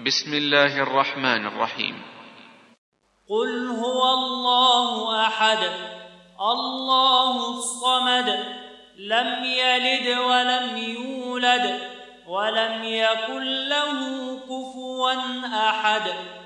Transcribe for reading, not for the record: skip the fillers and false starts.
بسم الله الرحمن الرحيم. قل هو الله أحد الله الصمد لم يلد ولم يولد ولم يكن له كفوا أحد.